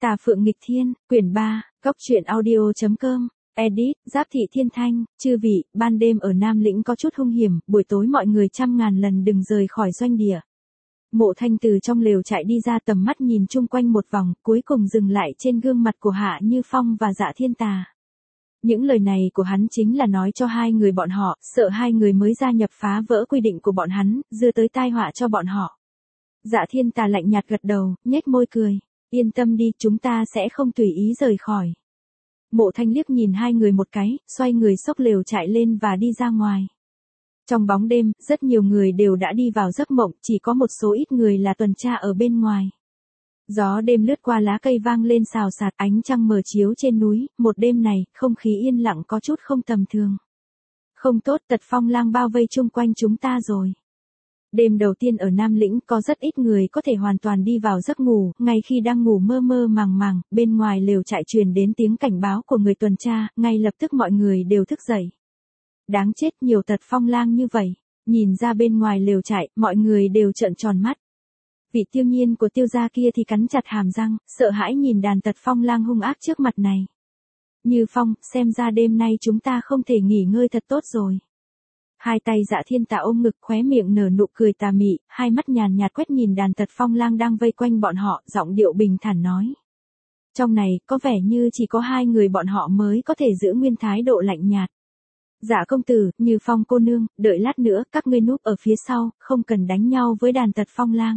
Tà Phượng Nghịch Thiên, quyển 3, Góc truyện audio.com, edit, Giáp Thị Thiên Thanh, chư vị, ban đêm ở Nam Lĩnh có chút hung hiểm, buổi tối mọi người trăm ngàn lần đừng rời khỏi doanh địa. Mộ Thanh từ trong lều trại đi ra, tầm mắt nhìn chung quanh một vòng, cuối cùng dừng lại trên gương mặt của Hạ Như Phong và Dạ Thiên Tà. Những lời này của hắn chính là nói cho hai người bọn họ, sợ hai người mới gia nhập phá vỡ quy định của bọn hắn, dưa tới tai họa cho bọn họ. Dạ Thiên Tà lạnh nhạt gật đầu, nhếch môi cười. Yên tâm đi, chúng ta sẽ không tùy ý rời khỏi. Mộ Thanh liếc nhìn hai người một cái, xoay người xốc lều chạy lên và đi ra ngoài. Trong bóng đêm, rất nhiều người đều đã đi vào giấc mộng, chỉ có một số ít người là tuần tra ở bên ngoài. Gió đêm lướt qua lá cây vang lên xào xạc, ánh trăng mờ chiếu trên núi, một đêm này, không khí yên lặng có chút không tầm thường. Không tốt, tật phong lang bao vây chung quanh chúng ta rồi. Đêm đầu tiên ở Nam Lĩnh có rất ít người có thể hoàn toàn đi vào giấc ngủ, ngay khi đang ngủ mơ mơ màng màng, bên ngoài lều trại truyền đến tiếng cảnh báo của người tuần tra, ngay lập tức mọi người đều thức dậy. Đáng chết, nhiều tật phong lang như vậy. Nhìn ra bên ngoài lều trại, mọi người đều trợn tròn mắt. Vị Tiêu Nhiên của Tiêu gia kia thì cắn chặt hàm răng, sợ hãi nhìn đàn tật phong lang hung ác trước mặt này. Như Phong, xem ra đêm nay chúng ta không thể nghỉ ngơi thật tốt rồi. Hai tay Dạ Thiên Tà ôm ngực, khóe miệng nở nụ cười tà mị, hai mắt nhàn nhạt quét nhìn đàn tật phong lang đang vây quanh bọn họ, giọng điệu bình thản nói. Trong này, có vẻ như chỉ có hai người bọn họ mới có thể giữ nguyên thái độ lạnh nhạt. Dạ công tử, Như Phong cô nương, đợi lát nữa, các ngươi núp ở phía sau, không cần đánh nhau với đàn tật phong lang.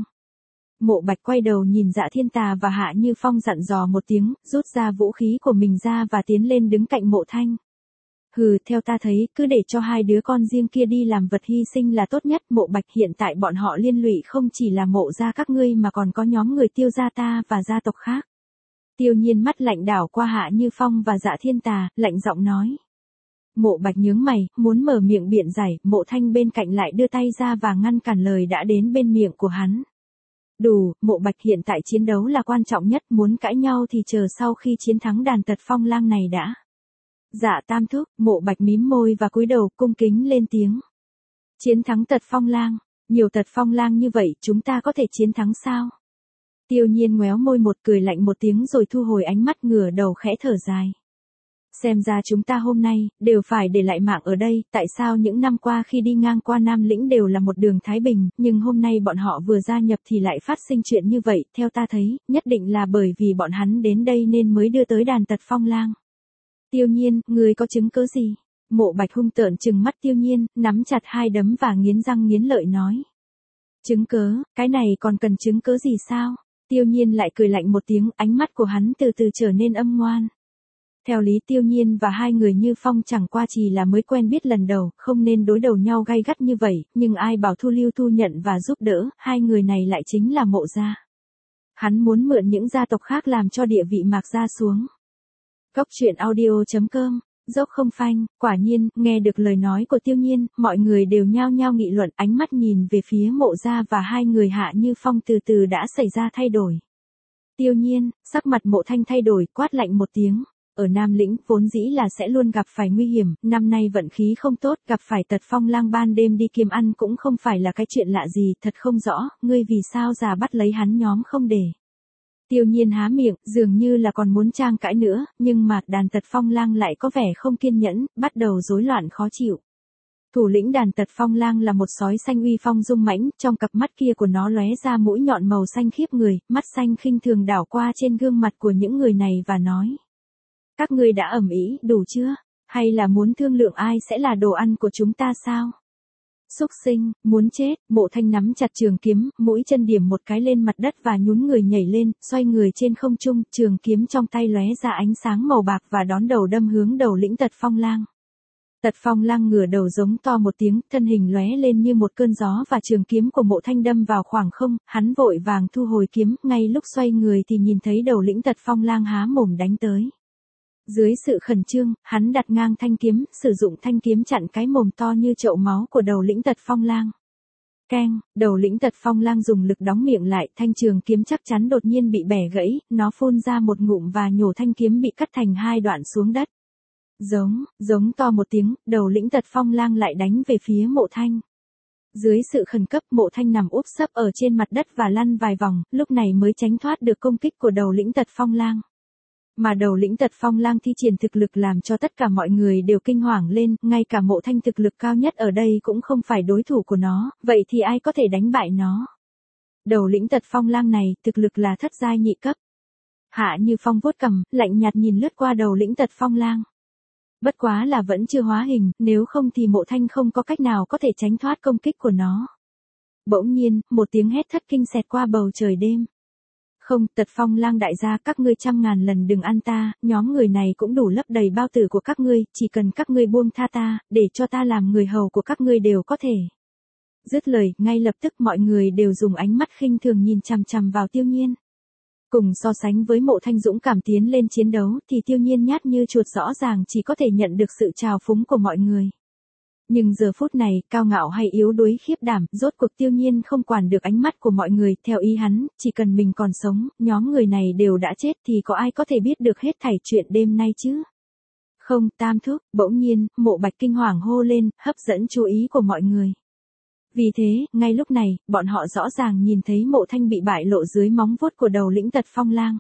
Mộ Bạch quay đầu nhìn Dạ Thiên Tà và Hạ Như Phong dặn dò một tiếng, rút ra vũ khí của mình ra và tiến lên đứng cạnh Mộ Thanh. Hừ, theo ta thấy, cứ để cho hai đứa con riêng kia đi làm vật hy sinh là tốt nhất. Mộ Bạch, hiện tại bọn họ liên lụy không chỉ là Mộ gia các ngươi mà còn có nhóm người Tiêu gia ta và gia tộc khác. Tiêu Nhiên mắt lạnh đảo qua Hạ Như Phong và Dạ Thiên Tà, lạnh giọng nói. Mộ Bạch nhướng mày, muốn mở miệng biện giải, Mộ Thanh bên cạnh lại đưa tay ra và ngăn cản lời đã đến bên miệng của hắn. Đủ, Mộ Bạch, hiện tại chiến đấu là quan trọng nhất, muốn cãi nhau thì chờ sau khi chiến thắng đàn tật phong lang này đã. Dạ tam thúc, Mộ Bạch mím môi và cúi đầu cung kính lên tiếng. Chiến thắng tật phong lang, nhiều tật phong lang như vậy chúng ta có thể chiến thắng sao? Tiêu Nhiên ngoéo môi một, cười lạnh một tiếng rồi thu hồi ánh mắt, ngửa đầu khẽ thở dài. Xem ra chúng ta hôm nay, đều phải để lại mạng ở đây, tại sao những năm qua khi đi ngang qua Nam Lĩnh đều là một đường thái bình, nhưng hôm nay bọn họ vừa gia nhập thì lại phát sinh chuyện như vậy, theo ta thấy, nhất định là bởi vì bọn hắn đến đây nên mới đưa tới đàn tật phong lang. Tiêu Nhiên, người có chứng cứ gì? Mộ Bạch hung tợn trừng mắt Tiêu Nhiên, nắm chặt hai đấm và nghiến răng nghiến lợi nói. Chứng cứ, cái này còn cần chứng cứ gì sao? Tiêu Nhiên lại cười lạnh một tiếng, ánh mắt của hắn từ từ trở nên âm ngoan. Theo lý Tiêu Nhiên và hai người Như Phong chẳng qua chỉ là mới quen biết lần đầu, không nên đối đầu nhau gay gắt như vậy, nhưng ai bảo Thu Lưu thu nhận và giúp đỡ, hai người này lại chính là Mộ gia. Hắn muốn mượn những gia tộc khác làm cho địa vị Mạc gia xuống. Góc truyện audio.com, dốc không phanh, quả nhiên, nghe được lời nói của Tiêu Nhiên, mọi người đều nhao nhao nghị luận, ánh mắt nhìn về phía Mộ gia và hai người Hạ Như Phong từ từ đã xảy ra thay đổi. Tiêu Nhiên, sắc mặt Mộ Thanh thay đổi, quát lạnh một tiếng. Ở Nam Lĩnh, vốn dĩ là sẽ luôn gặp phải nguy hiểm, năm nay vận khí không tốt, gặp phải tật phong lang ban đêm đi kiếm ăn cũng không phải là cái chuyện lạ gì, thật không rõ, ngươi vì sao già bắt lấy hắn nhóm không để. Tiêu Nhiên há miệng, dường như là còn muốn trang cãi nữa, nhưng mà đàn tật phong lang lại có vẻ không kiên nhẫn, bắt đầu rối loạn khó chịu. Thủ lĩnh đàn tật phong lang là một sói xanh uy phong dung mãnh, trong cặp mắt kia của nó lóe ra mũi nhọn màu xanh khiếp người, mắt xanh khinh thường đảo qua trên gương mặt của những người này và nói. Các ngươi đã ầm ĩ đủ chưa? Hay là muốn thương lượng ai sẽ là đồ ăn của chúng ta sao? Xúc sinh, muốn chết, Mộ Thanh nắm chặt trường kiếm, mũi chân điểm một cái lên mặt đất và nhún người nhảy lên, xoay người trên không trung, trường kiếm trong tay lóe ra ánh sáng màu bạc và đón đầu đâm hướng đầu lĩnh tật phong lang. Tật phong lang ngửa đầu giống to một tiếng, thân hình lóe lên như một cơn gió và trường kiếm của Mộ Thanh đâm vào khoảng không, hắn vội vàng thu hồi kiếm, ngay lúc xoay người thì nhìn thấy đầu lĩnh tật phong lang há mồm đánh tới. Dưới sự khẩn trương, hắn đặt ngang thanh kiếm, sử dụng thanh kiếm chặn cái mồm to như chậu máu của đầu lĩnh tật phong lang. Keng, đầu lĩnh tật phong lang dùng lực đóng miệng lại, thanh trường kiếm chắc chắn đột nhiên bị bẻ gãy, nó phun ra một ngụm và nhổ thanh kiếm bị cắt thành hai đoạn xuống đất. Giống to một tiếng, đầu lĩnh tật phong lang lại đánh về phía Mộ Thanh. Dưới sự khẩn cấp Mộ Thanh nằm úp sấp ở trên mặt đất và lăn vài vòng, lúc này mới tránh thoát được công kích của đầu lĩnh Tật Phong Lang. Mà đầu lĩnh Tật Phong Lang thi triển thực lực làm cho tất cả mọi người đều kinh hoàng lên, ngay cả Mộ Thanh thực lực cao nhất ở đây cũng không phải đối thủ của nó, vậy thì ai có thể đánh bại nó? Đầu lĩnh Tật Phong Lang này, thực lực là thất giai nhị cấp. Hạ Như Phong vuốt cằm, lạnh nhạt nhìn lướt qua đầu lĩnh Tật Phong Lang. Bất quá là vẫn chưa hóa hình, nếu không thì Mộ Thanh không có cách nào có thể tránh thoát công kích của nó. Bỗng nhiên, một tiếng hét thất kinh xẹt qua bầu trời đêm. Không, Tật Phong Lang đại gia, các ngươi trăm ngàn lần đừng ăn ta, nhóm người này cũng đủ lấp đầy bao tử của các ngươi, chỉ cần các ngươi buông tha ta, để cho ta làm người hầu của các ngươi đều có thể. Dứt lời, ngay lập tức mọi người đều dùng ánh mắt khinh thường nhìn chằm chằm vào Tiêu Nhiên. Cùng so sánh với Mộ Thanh dũng cảm tiến lên chiến đấu thì Tiêu Nhiên nhát như chuột rõ ràng chỉ có thể nhận được sự trào phúng của mọi người. Nhưng giờ phút này, cao ngạo hay yếu đuối khiếp đảm, rốt cuộc Tiêu Nhiên không quản được ánh mắt của mọi người, theo ý hắn, chỉ cần mình còn sống, nhóm người này đều đã chết thì có ai có thể biết được hết thảy chuyện đêm nay chứ? Không, Tam Thúc, bỗng nhiên, Mộ Bạch kinh hoàng hô lên, hấp dẫn chú ý của mọi người. Vì thế, ngay lúc này, bọn họ rõ ràng nhìn thấy Mộ Thanh bị bại lộ dưới móng vuốt của đầu lĩnh Tật Phong Lang.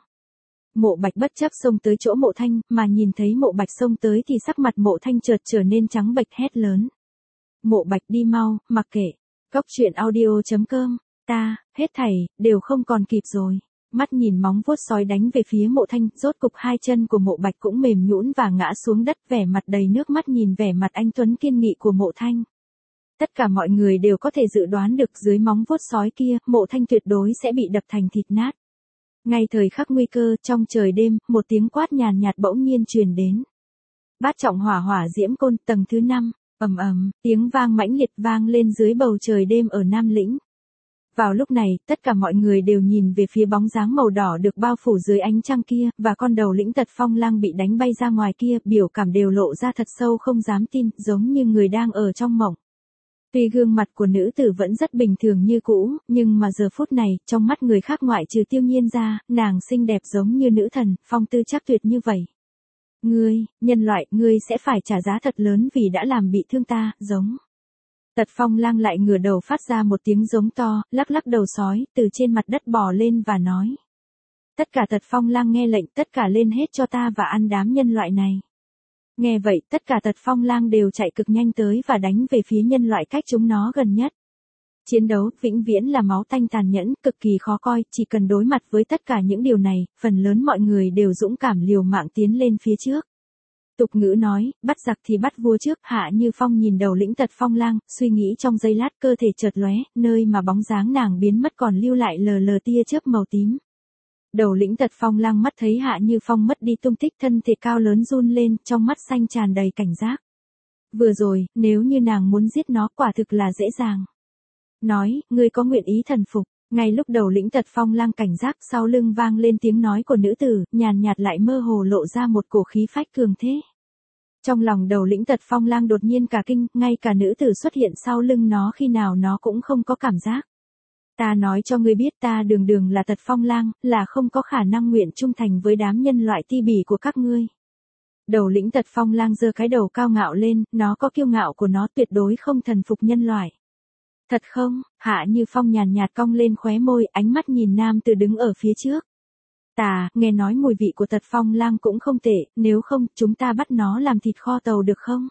Mộ Bạch bất chấp xông tới chỗ Mộ Thanh, mà nhìn thấy Mộ Bạch xông tới thì sắc mặt Mộ Thanh chợt trở nên trắng bệch hét lớn. Mộ Bạch đi mau, mặc kệ. Cóc truyện audio.com, ta, hết thảy, đều không còn kịp rồi. Mắt nhìn móng vuốt sói đánh về phía Mộ Thanh, rốt cục hai chân của Mộ Bạch cũng mềm nhũn và ngã xuống đất, vẻ mặt đầy nước mắt nhìn vẻ mặt anh tuấn kiên nghị của Mộ Thanh. Tất cả mọi người đều có thể dự đoán được dưới móng vuốt sói kia, Mộ Thanh tuyệt đối sẽ bị đập thành thịt nát. Ngay thời khắc nguy cơ, trong trời đêm, một tiếng quát nhàn nhạt bỗng nhiên truyền đến. Bát trọng hỏa diễm côn, tầng thứ 5, ầm ầm, tiếng vang mãnh liệt vang lên dưới bầu trời đêm ở Nam Lĩnh. Vào lúc này, tất cả mọi người đều nhìn về phía bóng dáng màu đỏ được bao phủ dưới ánh trăng kia, và con đầu lĩnh Tật Phong Lang bị đánh bay ra ngoài kia, biểu cảm đều lộ ra thật sâu không dám tin, giống như người đang ở trong mộng. Tuy gương mặt của nữ tử vẫn rất bình thường như cũ, nhưng mà giờ phút này, trong mắt người khác ngoại trừ Tiêu Nhiên ra, nàng xinh đẹp giống như nữ thần, phong tư chắc tuyệt như vậy. Ngươi, nhân loại, ngươi sẽ phải trả giá thật lớn vì đã làm bị thương ta, giống. Tật Phong Lang lại ngửa đầu phát ra một tiếng giống to, lắc lắc đầu sói, từ trên mặt đất bò lên và nói. Tất cả Tật Phong Lang nghe lệnh, tất cả lên hết cho ta và ăn đám nhân loại này. Nghe vậy, tất cả Tật Phong Lang đều chạy cực nhanh tới và đánh về phía nhân loại cách chúng nó gần nhất. Chiến đấu, vĩnh viễn là máu tanh tàn nhẫn, cực kỳ khó coi, chỉ cần đối mặt với tất cả những điều này, phần lớn mọi người đều dũng cảm liều mạng tiến lên phía trước. Tục ngữ nói, bắt giặc thì bắt vua trước, Hạ Như Phong nhìn đầu lĩnh Tật Phong Lang, suy nghĩ trong giây lát, cơ thể chợt lóe, nơi mà bóng dáng nàng biến mất còn lưu lại lờ lờ tia chớp màu tím. Đầu lĩnh Tật Phong Lang mắt thấy Hạ Như Phong mất đi tung tích, thân thể cao lớn run lên, trong mắt xanh tràn đầy cảnh giác. Vừa rồi, nếu như nàng muốn giết nó quả thực là dễ dàng. Nói, ngươi có nguyện ý thần phục. Ngay lúc đầu lĩnh Tật Phong Lang cảnh giác, sau lưng vang lên tiếng nói của nữ tử, nhàn nhạt lại mơ hồ lộ ra một cổ khí phách cường thế. Trong lòng đầu lĩnh Tật Phong Lang đột nhiên cả kinh, ngay cả nữ tử xuất hiện sau lưng nó khi nào nó cũng không có cảm giác. Ta nói cho ngươi biết, ta đường là Tật Phong Lang, là không có khả năng nguyện trung thành với đám nhân loại ti bỉ của các ngươi. Đầu lĩnh Tật Phong Lang giơ cái đầu cao ngạo lên, nó có kiêu ngạo của nó, tuyệt đối không thần phục nhân loại. Thật không? Hạ Như Phong nhàn nhạt cong lên khóe môi, ánh mắt nhìn nam tử đứng ở phía trước. Ta, nghe nói mùi vị của Tật Phong Lang cũng không tệ, nếu không, chúng ta bắt nó làm thịt kho tàu được không?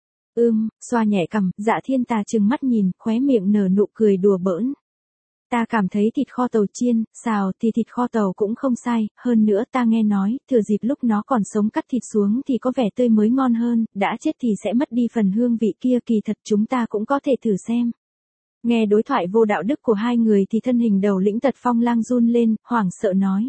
Xoa nhẹ cằm, Dạ Thiên Tà trừng mắt nhìn, khóe miệng nở nụ cười đùa bỡn. Ta cảm thấy thịt kho tàu chiên, xào thì thịt kho tàu cũng không sai, hơn nữa ta nghe nói, thừa dịp lúc nó còn sống cắt thịt xuống thì có vẻ tươi mới ngon hơn, đã chết thì sẽ mất đi phần hương vị kia, kỳ thật chúng ta cũng có thể thử xem. Nghe đối thoại vô đạo đức của hai người thì thân hình đầu lĩnh Tật Phong Lang run lên, hoảng sợ nói.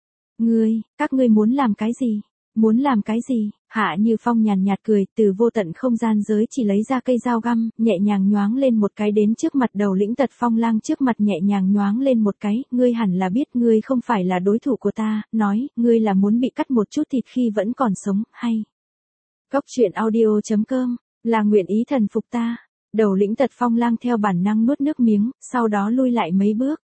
Các ngươi muốn làm cái gì? Muốn làm cái gì? Hạ Như Phong nhàn nhạt cười, từ vô tận không gian giới chỉ lấy ra cây dao găm, nhẹ nhàng nhoáng lên một cái đến trước mặt đầu lĩnh Tật Phong Lang, trước mặt nhẹ nhàng nhoáng lên một cái, ngươi hẳn là biết ngươi không phải là đối thủ của ta, nói, ngươi là muốn bị cắt một chút thịt khi vẫn còn sống, hay? Cóc truyện audio.com, là nguyện ý thần phục ta. Đầu lĩnh Tật Phong Lang theo bản năng nuốt nước miếng, sau đó lui lại mấy bước.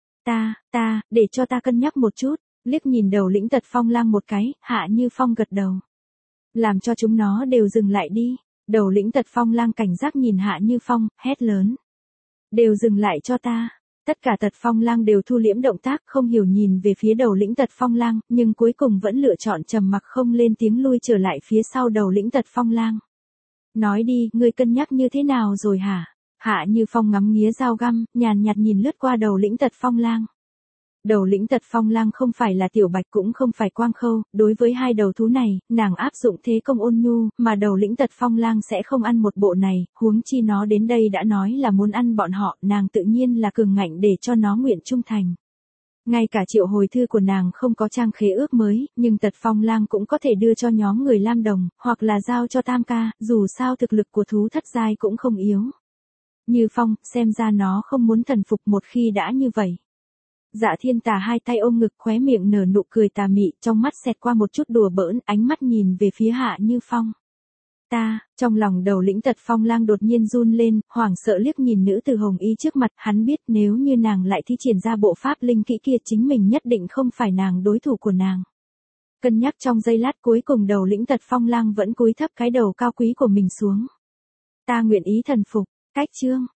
Để cho ta cân nhắc một chút, liếc nhìn đầu lĩnh Tật Phong Lang một cái, Hạ Như Phong gật đầu. Làm cho chúng nó đều dừng lại đi. Đầu lĩnh Tật Phong Lang cảnh giác nhìn Hạ Như Phong, hét lớn. Đều dừng lại cho ta. Tất cả Tật Phong Lang đều thu liễm động tác, không hiểu nhìn về phía đầu lĩnh Tật Phong Lang, nhưng cuối cùng vẫn lựa chọn trầm mặc không lên tiếng lui trở lại phía sau đầu lĩnh Tật Phong Lang. Nói đi, ngươi cân nhắc như thế nào rồi hả? Hạ Như Phong ngắm nghía dao găm, nhàn nhạt nhìn lướt qua đầu lĩnh Tật Phong Lang. Đầu lĩnh Tật Phong Lang không phải là Tiểu Bạch cũng không phải Quang Khâu, đối với hai đầu thú này, nàng áp dụng thế công ôn nhu, mà đầu lĩnh Tật Phong Lang sẽ không ăn một bộ này, huống chi nó đến đây đã nói là muốn ăn bọn họ, nàng tự nhiên là cường ngạnh để cho nó nguyện trung thành. Ngay cả triệu hồi thư của nàng không có trang khế ước mới, nhưng Tật Phong Lang cũng có thể đưa cho nhóm người Lam Đồng, hoặc là giao cho Tam Ca, dù sao thực lực của thú thất giai cũng không yếu. Như Phong, xem ra nó không muốn thần phục một khi đã như vậy. Dạ Thiên Tà hai tay ôm ngực, khóe miệng nở nụ cười tà mị, trong mắt xẹt qua một chút đùa bỡn, ánh mắt nhìn về phía Hạ Như Phong. Trong lòng đầu lĩnh Tật Phong Lang đột nhiên run lên, hoảng sợ liếc nhìn nữ tử hồng y trước mặt, hắn biết nếu như nàng lại thi triển ra bộ pháp linh kỹ kia chính mình nhất định không phải nàng đối thủ của nàng. Cân nhắc trong giây lát cuối cùng đầu lĩnh Tật Phong Lang vẫn cúi thấp cái đầu cao quý của mình xuống. Ta nguyện ý thần phục, cách chương.